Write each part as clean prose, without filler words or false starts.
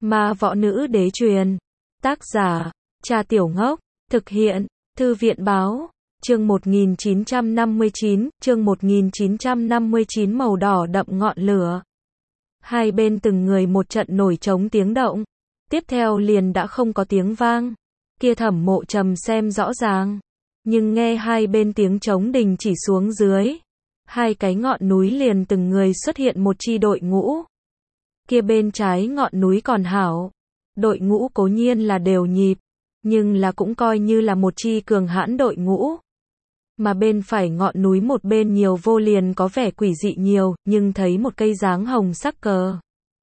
Ma võ nữ đế truyền. Tác giả, Cha Tiểu Ngốc. Thực hiện, Thư viện báo. Chương 1959, màu đỏ đậm ngọn lửa. Hai bên từng người một trận nổi trống tiếng động. Tiếp theo liền đã không có tiếng vang. Kia Thẩm Mộ Trầm xem rõ ràng. Nhưng nghe hai bên tiếng trống đình chỉ xuống dưới. Hai cái ngọn núi liền từng người xuất hiện một chi đội ngũ. Kia bên trái ngọn núi còn hảo. Đội ngũ cố nhiên là đều nhịp. Nhưng là cũng coi như là một chi cường hãn đội ngũ. Mà bên phải ngọn núi một bên nhiều vô liền có vẻ quỷ dị nhiều, nhưng thấy một cây dáng hồng sắc cờ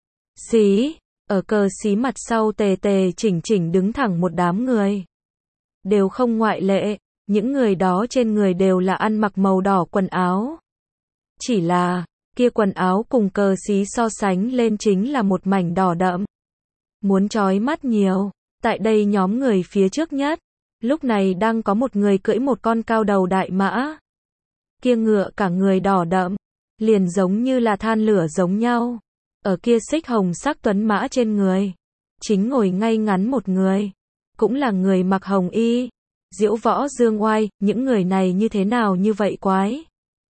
xí, ở cờ xí mặt sau tề tề chỉnh chỉnh đứng thẳng một đám người. Đều không ngoại lệ, những người đó trên người đều là ăn mặc màu đỏ quần áo. Chỉ là, kia quần áo cùng cờ xí so sánh lên chính là một mảnh đỏ đậm. Muốn chói mắt nhiều, tại đây nhóm người phía trước nhất. Lúc này đang có một người cưỡi một con cao đầu đại mã. Kia ngựa cả người đỏ đậm, liền giống như là than lửa giống nhau. Ở kia xích hồng sắc tuấn mã trên người, chính ngồi ngay ngắn một người. Cũng là người mặc hồng y, diễu võ dương oai, những người này như thế nào như vậy quái.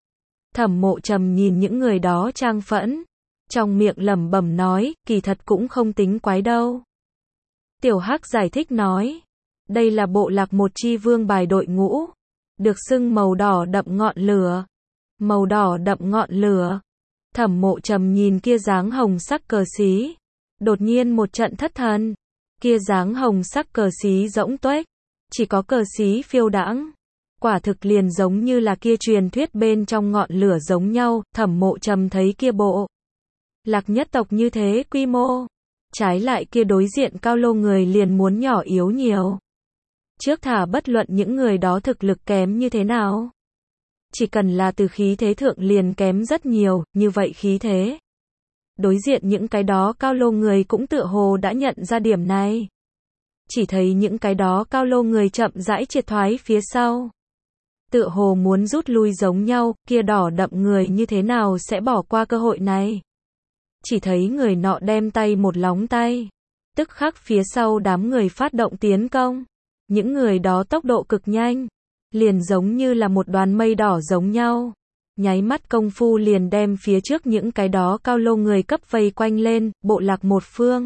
Thẩm Mộ Trầm nhìn những người đó trang phẫn, trong miệng lẩm bẩm nói, kỳ thật cũng không tính quái đâu. Tiểu Hắc giải thích nói. Đây là bộ lạc một chi vương bài đội ngũ, được xưng màu đỏ đậm ngọn lửa. Màu đỏ đậm ngọn lửa. Thẩm Mộ Trầm nhìn kia dáng hồng sắc cờ xí, đột nhiên một trận thất thần. Kia dáng hồng sắc cờ xí rỗng tuếch, chỉ có cờ xí phiêu đãng. Quả thực liền giống như là kia truyền thuyết bên trong ngọn lửa giống nhau. Thẩm Mộ Trầm thấy kia bộ lạc nhất tộc như thế quy mô, trái lại kia đối diện cao lô người liền muốn nhỏ yếu nhiều. Trước thả bất luận những người đó thực lực kém như thế nào. Chỉ cần là từ khí thế thượng liền kém rất nhiều, như vậy khí thế. Đối diện những cái đó cao lô người cũng tựa hồ đã nhận ra điểm này. Chỉ thấy những cái đó cao lô người chậm rãi triệt thoái phía sau. Tựa hồ muốn rút lui giống nhau, kia đỏ đậm người như thế nào sẽ bỏ qua cơ hội này. Chỉ thấy người nọ đem tay một lóng tay. Tức khắc phía sau đám người phát động tiến công. Những người đó tốc độ cực nhanh, liền giống như là một đoàn mây đỏ giống nhau. Nháy mắt công phu liền đem phía trước những cái đó cao lô người cấp vây quanh lên, bộ lạc một phương.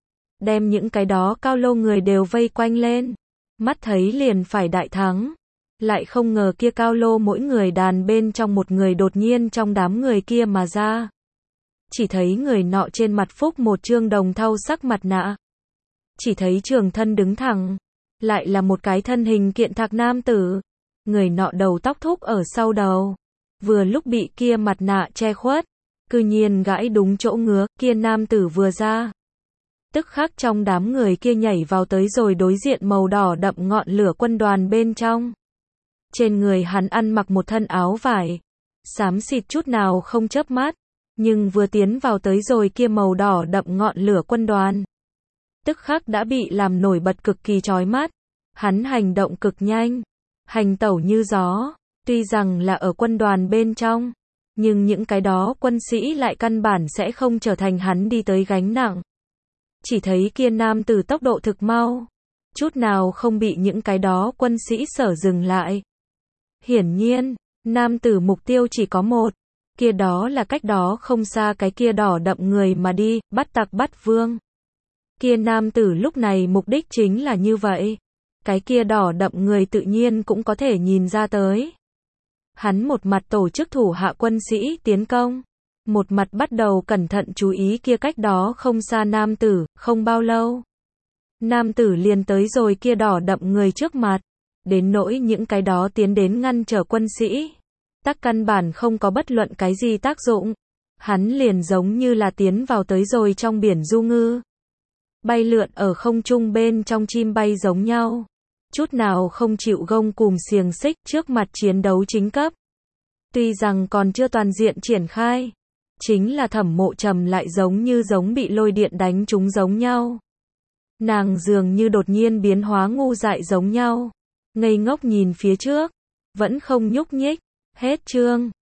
Đem những cái đó cao lô người đều vây quanh lên. Mắt thấy liền phải đại thắng. Lại không ngờ kia cao lô mỗi người đàn bên trong một người đột nhiên trong đám người kia mà ra. Chỉ thấy người nọ trên mặt phúc một trương đồng thau sắc mặt nạ. Chỉ thấy trường thân đứng thẳng. Lại là một cái thân hình kiện thạc nam tử. Người nọ đầu tóc thúc ở sau đầu. Vừa lúc bị kia mặt nạ che khuất. Cư nhiên gãi đúng chỗ ngứa, kia nam tử vừa ra. Tức khắc trong đám người kia nhảy vào tới rồi đối diện màu đỏ đậm ngọn lửa quân đoàn bên trong. Trên người hắn ăn mặc một thân áo vải. Xám xịt chút nào không chớp mắt. Nhưng vừa tiến vào tới rồi kia màu đỏ đậm ngọn lửa quân đoàn. Tức khắc đã bị làm nổi bật cực kỳ chói mắt. Hắn hành động cực nhanh, hành tẩu như gió, tuy rằng là ở quân đoàn bên trong, nhưng những cái đó quân sĩ lại căn bản sẽ không trở thành hắn đi tới gánh nặng. Chỉ thấy kia nam tử tốc độ thực mau, chút nào không bị những cái đó quân sĩ sở dừng lại. Hiển nhiên, nam tử mục tiêu chỉ có một, kia đó là cách đó không xa cái kia đỏ đậm người mà đi, bắt tặc bắt vương. Kia nam tử lúc này mục đích chính là như vậy. Cái kia đỏ đậm người tự nhiên cũng có thể nhìn ra tới. Hắn một mặt tổ chức thủ hạ quân sĩ tiến công. Một mặt bắt đầu cẩn thận chú ý kia cách đó không xa nam tử, không bao lâu. Nam tử liền tới rồi kia đỏ đậm người trước mặt. Đến nỗi những cái đó tiến đến ngăn trở quân sĩ. Tác căn bản không có bất luận cái gì tác dụng. Hắn liền giống như là tiến vào tới rồi trong biển du ngư. Bay lượn ở không trung bên trong chim bay giống nhau. Chút nào không chịu gông cùm xiềng xích trước mặt chiến đấu chính cấp. Tuy rằng còn chưa toàn diện triển khai. Chính là Thẩm Mộ Trầm lại giống bị lôi điện đánh trúng giống nhau. Nàng dường như đột nhiên biến hóa ngu dại giống nhau. Ngây ngốc nhìn phía trước. Vẫn không nhúc nhích. Hết chương.